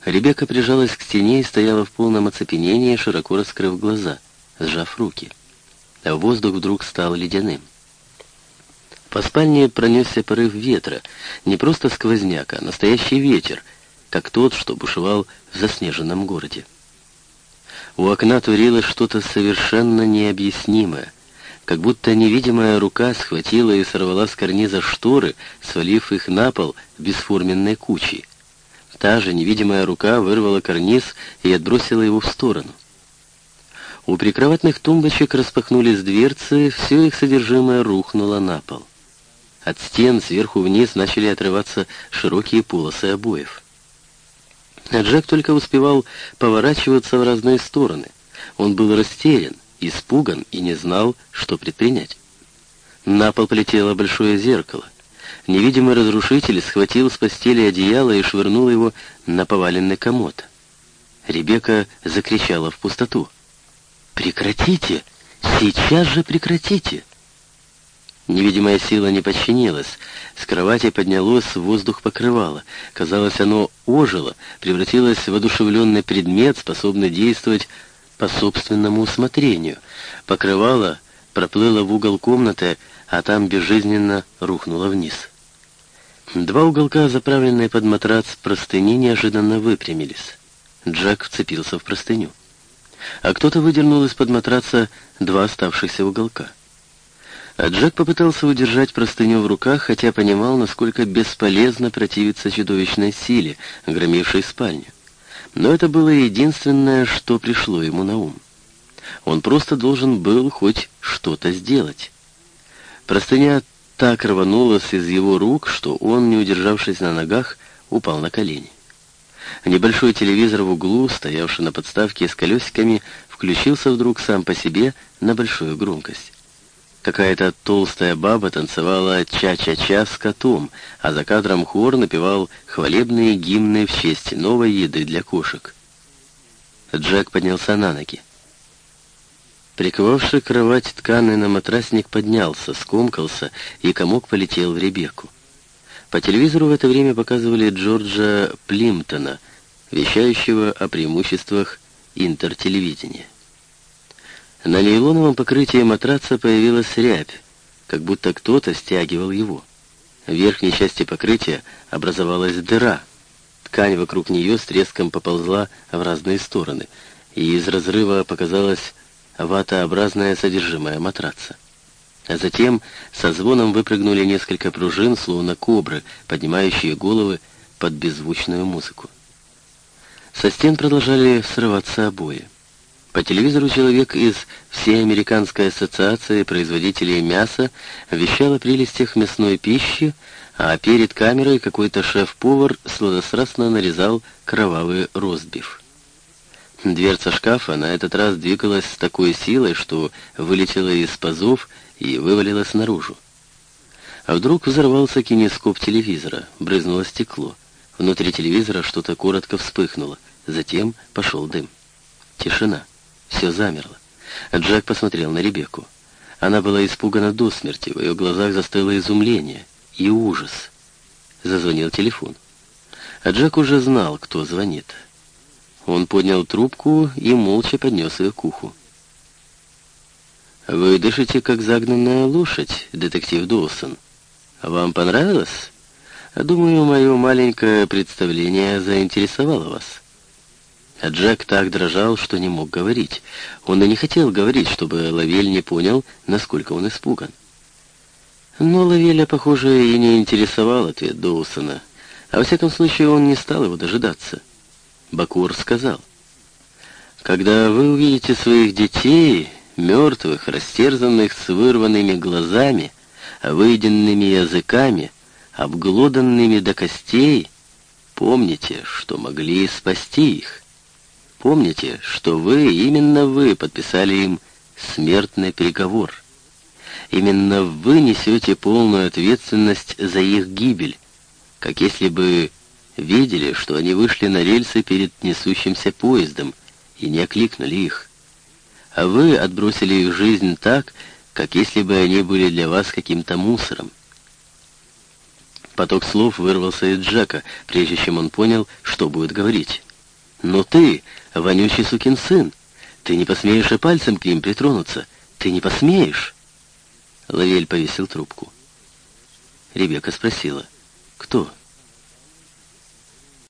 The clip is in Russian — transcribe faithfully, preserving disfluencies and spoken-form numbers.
Ребекка прижалась к стене и стояла в полном оцепенении, широко раскрыв глаза, сжав руки. А воздух вдруг стал ледяным. По спальне пронесся порыв ветра, не просто сквозняк, а настоящий ветер, как тот, что бушевал в заснеженном городе. У окна творилось что-то совершенно необъяснимое, как будто невидимая рука схватила и сорвала с карниза шторы, свалив их на пол бесформенной кучей. Та же невидимая рука вырвала карниз и отбросила его в сторону. У прикроватных тумбочек распахнулись дверцы, все их содержимое рухнуло на пол. От стен сверху вниз начали отрываться широкие полосы обоев. А Джек только успевал поворачиваться в разные стороны. Он был растерян, испуган и не знал, что предпринять. На пол полетело большое зеркало. Невидимый разрушитель схватил с постели одеяло и швырнул его на поваленный комод. Ребекка закричала в пустоту. «Прекратите! Сейчас же прекратите!» Невидимая сила не подчинилась. С кровати поднялось в воздух покрывало. Казалось, оно ожило, превратилось в одушевленный предмет, способный действовать по собственному усмотрению. Покрывало проплыло в угол комнаты, а там безжизненно рухнуло вниз. Два уголка, заправленные под матрац простыни, неожиданно выпрямились. Джек вцепился в простыню. А кто-то выдернул из-под матраца два оставшихся уголка. А Джек попытался удержать простыню в руках, хотя понимал, насколько бесполезно противиться чудовищной силе, громившей спальню. Но это было единственное, что пришло ему на ум. Он просто должен был хоть что-то сделать. Простыня так рванулась из его рук, что он, не удержавшись на ногах, упал на колени. Небольшой телевизор в углу, стоявший на подставке с колесиками, включился вдруг сам по себе на большую громкость. Какая-то толстая баба танцевала ча-ча-ча с котом, а за кадром хор напевал хвалебные гимны в честь новой еды для кошек. Джек поднялся на ноги. Приковавший кровать тканый на матрасник поднялся, скомкался, и комок полетел в Ребекку. По телевизору в это время показывали Джорджа Плимптона, вещающего о преимуществах интертелевидения. На нейлоновом покрытии матраца появилась рябь, как будто кто-то стягивал его. В верхней части покрытия образовалась дыра. Ткань вокруг нее с треском поползла в разные стороны, и из разрыва показалось ватообразное содержимое матраца. А затем со звоном выпрыгнули несколько пружин, словно кобры, поднимающие головы под беззвучную музыку. Со стен продолжали срываться обои. По телевизору человек из Всеамериканской ассоциации производителей мяса вещал о прелестях мясной пищи, а перед камерой какой-то шеф-повар сладострастно нарезал кровавый ростбиф. Дверца шкафа на этот раз двигалась с такой силой, что вылетела из пазов и вывалилась наружу. А вдруг взорвался кинескоп телевизора, брызнуло стекло. Внутри телевизора что-то коротко вспыхнуло, затем пошел дым. Тишина. Все замерло. Джек посмотрел на Ребекку. Она была испугана до смерти, в ее глазах застыло изумление и ужас. Зазвонил телефон. А Джек уже знал, кто звонит. Он поднял трубку и молча поднес ее к уху. «Вы дышите, как загнанная лошадь, детектив Доусон. Вам понравилось? Думаю, мое маленькое представление заинтересовало вас». А Джек так дрожал, что не мог говорить. Он и не хотел говорить, чтобы Лавель не понял, насколько он испуган. Но Лавеля, похоже, и не интересовал ответ Доусона. А во всяком случае, он не стал его дожидаться. Бакур сказал: «Когда вы увидите своих детей, мертвых, растерзанных с вырванными глазами, выеденными языками, обглоданными до костей, помните, что могли спасти их. Помните, что вы, именно вы, подписали им смертный приговор. Именно вы несете полную ответственность за их гибель, как если бы видели, что они вышли на рельсы перед несущимся поездом и не окликнули их. А вы отбросили их жизнь так, как если бы они были для вас каким-то мусором». Поток слов вырвался из Джека, прежде чем он понял, что будет говорить. «Но ты, вонючий сукин сын, ты не посмеешь и пальцем к ним притронуться. Ты не посмеешь!» Лавель повесил трубку. Ребекка спросила: «Кто?»